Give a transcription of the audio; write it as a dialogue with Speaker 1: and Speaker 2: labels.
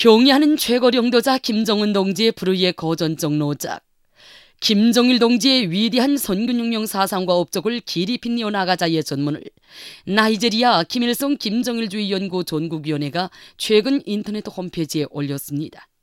Speaker 1: 경의하는 최고령도자 김정은 동지의 불의의 거전적 노작, 김정일 동지의 위대한 선균혁명 사상과 업적을 길이 빛내어 나가자의 전문을 나이지리아 김일성 김정일주의 연구 전국위원회가 최근 인터넷 홈페이지에 올렸습니다.